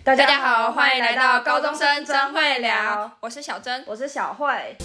大家好，欢迎来到高中生真会聊， 我是小珍， 我是小慧。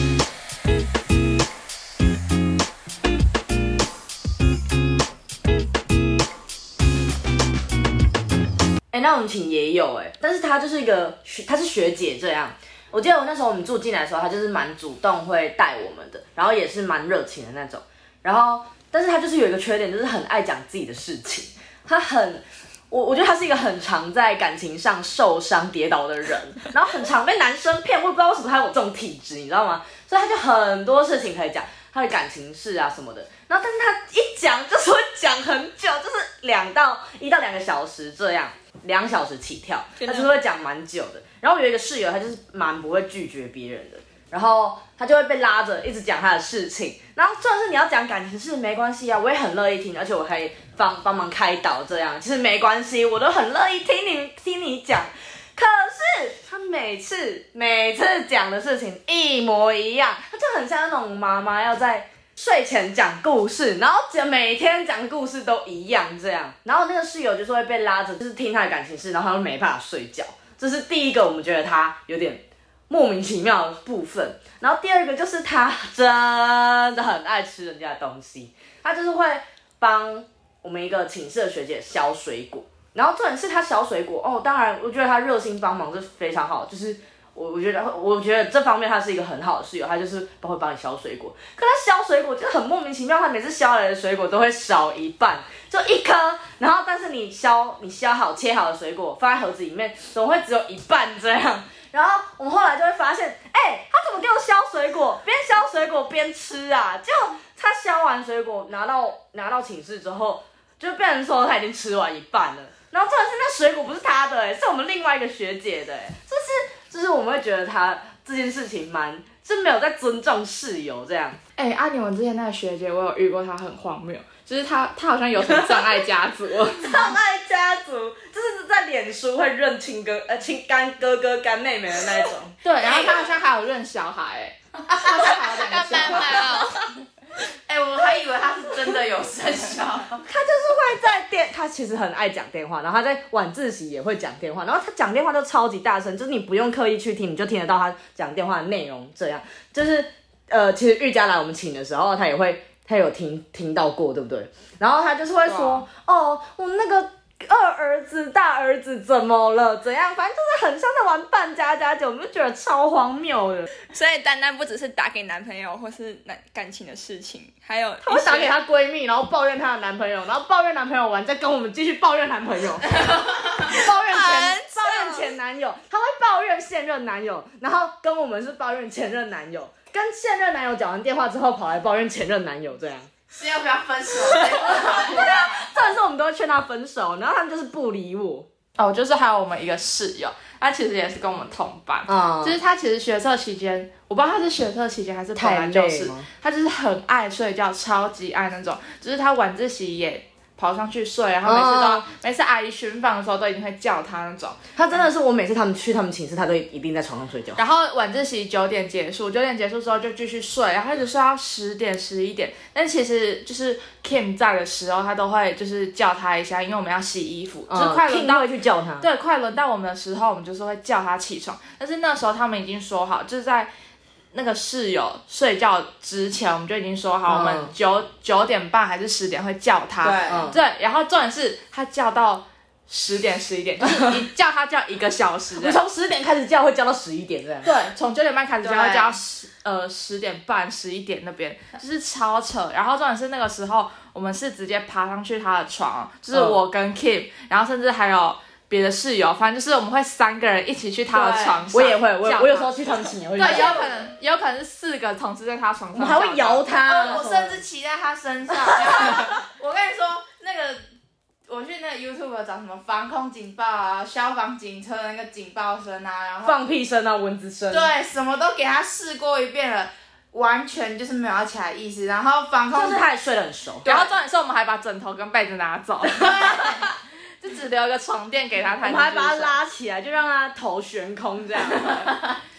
那我们寝也有但是她就是她是学姐这样。我记得我那时候我们住进来的时候，她就是蛮主动会带我们的，然后也是蛮热情的那种。然后，但是她就是有一个缺点，就是很爱讲自己的事情。我觉得他是一个很常在感情上受伤跌倒的人，然后很常被男生骗，我也不知道为什么他有这种体质，你知道吗？所以他就很多事情可以讲，他的感情事啊什么的。然后，但是他一讲就是会讲很久，就是1到2个小时这样，2小时起跳，他就是会讲蛮久的。然后我有一个室友，他就是蛮不会拒绝别人的。然后他就会被拉着一直讲他的事情，然后就算是你要讲感情事没关系啊，我也很乐意听，而且我可以帮忙开导这样，其实没关系，我都很乐意听你讲。可是他每次讲的事情一模一样，他就很像那种妈妈要在睡前讲故事，然后每天讲的故事都一样这样。然后那个室友就是会被拉着，就是听他的感情事，然后他就没办法睡觉。这是第一个，我们觉得他有点莫名其妙的部分。然后第二个就是他真的很爱吃人家的东西，他就是会帮我们一个寝室的学姐削水果，然后重点是他削水果当然我觉得他热心帮忙是非常好，就是我觉得这方面他是一个很好的室友，他就是会帮你削水果。可他削水果就很莫名其妙，他每次削来的水果都会少一半，就1颗，然后但是你削好切好的水果放在盒子里面，怎么会只有一半这样？然后我们后来就会发现，他怎么给我削水果，边削水果边吃啊？就他削完水果拿到寝室之后，就变成说他已经吃完一半了。然后重点是那水果不是他的是我们另外一个学姐的就是我们会觉得他这件事情是没有在尊重室友这样。 你们之前那个学姐，我有遇过，她很荒谬，就是她好像有什么障碍家族， 障碍家族就是在脸书会认干哥哥干妹妹的那种。 对，然后她好像还有认小孩她好像还有2个小孩我还以为他是真的有生小孩。 他就是会他其实很爱讲电话，然后他在晚自习也会讲电话，然后他讲电话都超级大声，就是你不用刻意去听，你就听得到他讲电话的内容。这样就是其实玉佳来我们寝的时候，他有听到过，对不对？然后他就是会说，我们那个大儿子怎么了？怎样？反正就是很像在玩扮家家酒，我们就觉得超荒谬的。 所以单单不只是打给男朋友或是感情的事情，还有她会打给她闺蜜，然后抱怨她的男朋友，然后抱怨男朋友完，再跟我们继续抱怨男朋友，抱怨前男友，她会抱怨现任男友，然后跟我们是抱怨前任男友，跟现任男友讲完电话之后，跑来抱怨前任男友这样。 是要不要分手？ 对啊，重点是我们都会劝他分手，然后他们就是不理我。 就是还有我们一个室友，他其实也是跟我们同班，就是他其实学测期间，我不知道他是学测期间还是本来就是，他就是很爱睡觉，超级爱那种，就是他晚自习也跑上去睡，然后每次阿姨巡访的时候都一定会叫他那种。 他真的是我每次去他们寝室，他都一定在床上睡觉。 然后晚自习9点结束之后就继续睡，然后一直睡到10点11点。但其实就是 Kim 在的时候，他都会就是叫他一下，因为我们要洗衣服，就是快轮到会去叫他。 对，快轮到我们的时候，我们就是会叫他起床。但是那时候他们已经说好，就是在那个室友睡觉之前，我们就已经说好，我们9点半还是10点会叫他。对，然后重点是他叫到10点11点，就是你叫他叫1个小时。 你从10点开始叫，会叫到11点这样。 对，从9点半开始叫，会叫到10点半11点那边，就是超扯。然后重点是那个时候，我们是直接爬上去他的床，就是我跟 Kim，然后甚至还有别的室友，反正就是我们会3个人一起去他的床上。 我也会，我有时候去他们寝也会。 对，有可能是4个同时在他床上。 我们还会摇他， 我甚至骑在他身上。我跟你说，我去那个 YouTube 找什么防空警报啊、消防警车的那个警报声啊，然后放屁声啊、蚊子声， 对，什么都给他试过一遍了。完全就是没有要起来的意思，然后防空就是他也睡得很熟， 然后重点是我们还把枕头跟被子拿走，只留一个床垫给他， 我们还把他拉起来，就让他头悬空这样。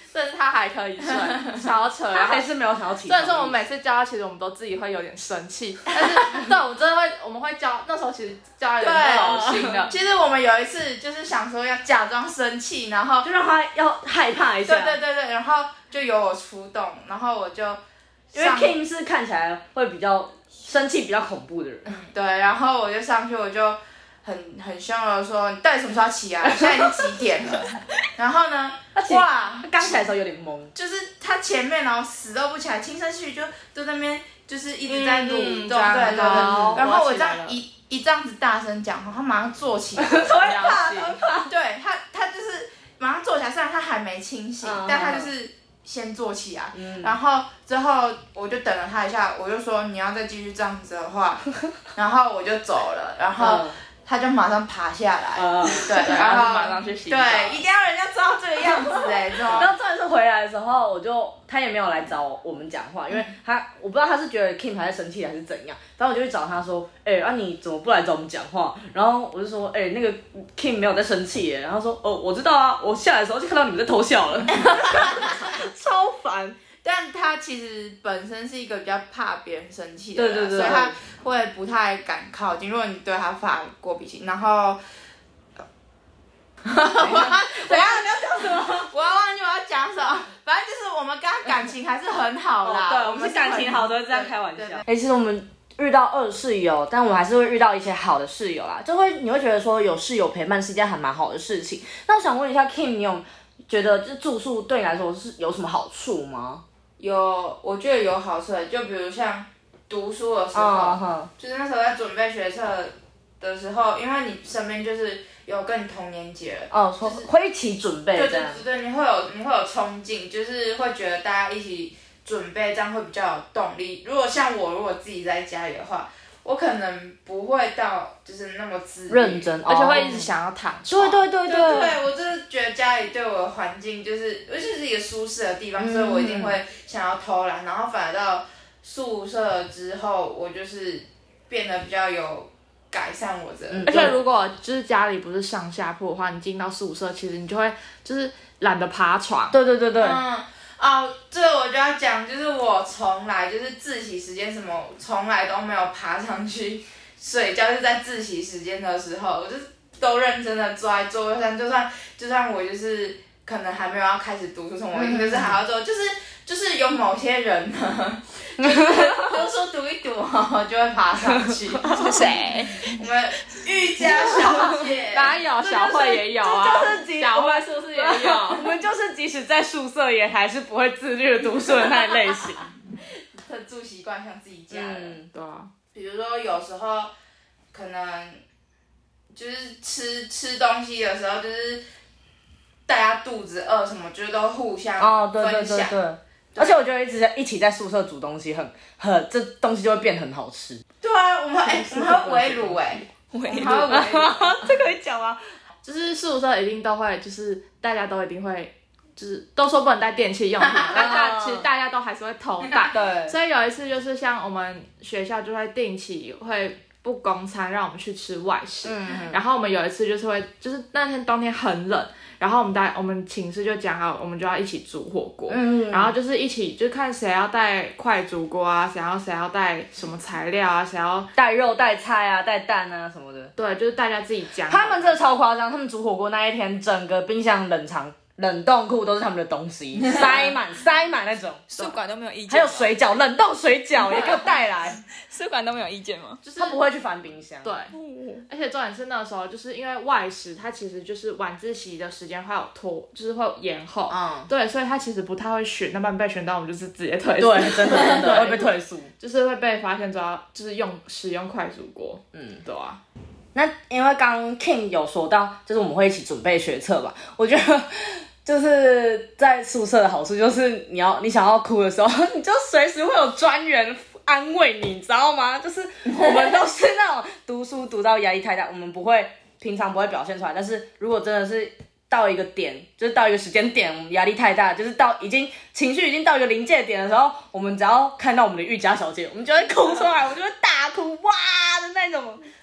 甚至他还可以睡，超扯。 他还是没有想要起床。 虽然说我们每次教他，其实我们都自己会有点生气，但是对，我们真的会，我们会教。那时候其实教他有点走心的。 其实我们有一次就是想说要假装生气，然后就让他要害怕一下。 对，然后就由我出动，然后我就因为 King 是看起来会比较生气、比较恐怖的人。 对，然后我就上去，我就很凶的说：“你到底什么时候要起来？现在已经几点了？”然后呢，哇， 他刚起来的时候有点懵， 就是他前面然后死都不起来，轻声细语就都在那边就是一直在蠕动，对。然后我这样一这样子大声讲话，他马上坐起来， 会怕。 对他就是马上坐起来，虽然他还没清醒，但他就是先坐起来，然后之后我就等了他一下，我就说你要再继续这样子的话，然后我就走了，然后。他就马上爬下来，对，然后马上去洗澡， 对，一定要人家知道这个样子这种。 然后这次回来的时候，他也没有来找我们讲话，因为我不知道他是觉得 Kim 还在生气还是怎样，然后我就去找他说，你怎么不来找我们讲话？然后我就说，那个 Kim 没有在生气耶，然后说，我知道啊，我下来的时候就看到你们在偷笑了，超烦。 但他其实本身是一个比较怕别人生气的人， 所以他会不太敢靠近。如果你对他发过脾气，然后，等一下你要讲什么？我要忘记我要讲什么。反正就是我们跟他感情还是很好啦。 对，我们是感情好，都是这样开玩笑。其实我们遇到恶室友，但我们还是会遇到一些好的室友啦，你会觉得说有室友陪伴是一件还蛮好的事情。那我想问一下 Kim， 你有觉得就住宿对你来说是有什么好处吗？ 有，我觉得有好处的，就比如像读书的时候，就是那时候在准备学测的时候，因为你身边就是有跟你同年级的， 就是会一起准备这样。 对，你会有冲劲，就是会觉得大家一起准备，这样会比较有动力。如果自己在家里的话，我可能不会到就是那么自律认真， 而且会一直想要躺床。 对， 我真的觉得家里对我的环境就是一个舒适的地方，所以我一定会想要偷懒。然后反而到宿舍之后，我就是变得比较有改善我的。 而且如果就是家里不是上下铺的话，你进到宿舍，其实你就会就是懒得爬床。 对。 这个我就要讲，就是我从来就是自习时间什么，从来都没有爬上去睡觉，就是在自习时间的时候，我就都认真的坐在座位上，就算我就是可能还没有要开始读书什么，我一定就是还要做，就是有某些人呢，就是读书读一读就会爬上去。 是谁？ 我们瑜伽小姐。 哪有？小慧也有啊。小慧是不是也有？ 我们就是即使在宿舍也还是不会自律的读书的那类型。 特住习惯像自己家人。 对啊。 比如说有时候可能就是吃东西的时候，就是大家肚子饿什么，就是都互相分享。 对。而且我觉得一起在宿舍煮东西这东西就会变很好吃。 对啊，我们还会围炉这可以讲吗？ 就是宿舍一定都会，就是大家都一定会，就是都说不能带电器用品，但其实大家都还是会偷带。 对。 所以有一次就是像我们学校就会定期会不供餐，让我们去吃外食。然后我们有一次就是那天冬天很冷。然后我们寝室就讲好，我们就要一起煮火锅，然后就是一起就看谁要带快煮锅啊，谁要带什么材料啊，谁要带肉、带菜啊、带蛋啊什么的。 对，就是大家自己讲。 他们真的超夸张，他们煮火锅那一天，整个冰箱冷冻库都是他们的东西，塞满那种。 宿管都没有意见。 还有水饺，冷冻水饺也给我带来。 宿管都没有意见吗？ 就是他不会去翻冰箱。 对，而且重点是那时候就是因为外食，它其实就是晚自习的时间会有就是会有延后。对，所以他其实不太会选，那么被选到我们就是直接退宿。 对，真的会被退宿， 就是会被发现就是使用快煮锅。对啊。 那因为刚 King 有说到，就是我们会一起准备学测吧，我觉得。就是在宿舍的好处就是你想要哭的时候，你就随时会有专员安慰你，你知道吗？就是我们都是那种读书读到压力太大，我们平常不会表现出来，但是如果真的是到一个点，就是到一个时间点，我们压力太大，就是情绪已经到一个临界点的时候，我们只要看到我们的瑜伽小姐，我们就会哭出来，我们就会大哭哇的那种。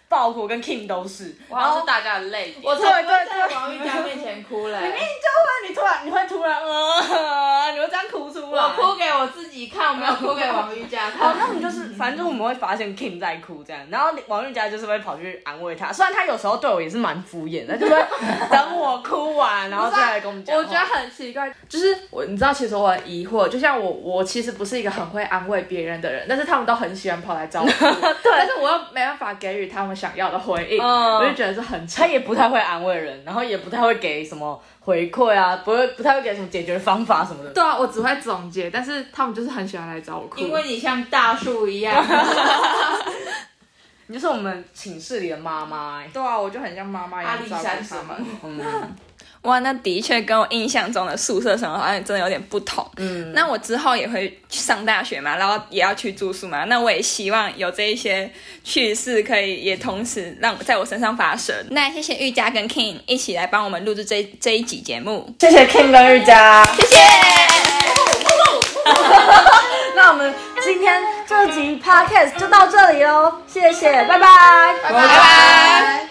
爆哭，跟 Kim 都是。 然后是大家的泪点。 我才不会在王玉佳面前哭嘞。 你会突然你会这样哭出来。 我哭给我自己看，我没有哭给王玉佳看。 好，那我们就是反正我们会发现 Kim 在哭这样，然后王玉佳就是会跑去安慰他，虽然他有时候对我也是蛮敷衍的，就会等我哭完然后再来跟我们讲话。 我觉得很奇怪，就是你知道，其实我很疑惑，就像我其实不是一个很会安慰别人的人，但是他们都很喜欢跑来找我哭，但是我又没办法给予他们想要的回应，我就觉得是很扯。 他也不太会安慰人，然后也不太会给什么回馈啊，不太会给什么解决方法什么的。 对啊，我只会总结，但是他们就是很喜欢来找我哭， 因为你像大树一样。 你就是我们寝室里的妈妈对啊，我就很像妈妈一样照顾他们。 哇，那的确跟我印象中的宿舍生活好像真的有点不同。那我之后也会上大学嘛，然后也要去住宿嘛。那我也希望有这一些趣事可以也同时让在我身上发生。那谢谢玉佳跟 King 一起来帮我们录制这一集节目。 谢谢 Kim 跟玉佳， 谢谢。 那我们今天这集 podcast 就到这里喽，谢谢，拜拜， 拜拜。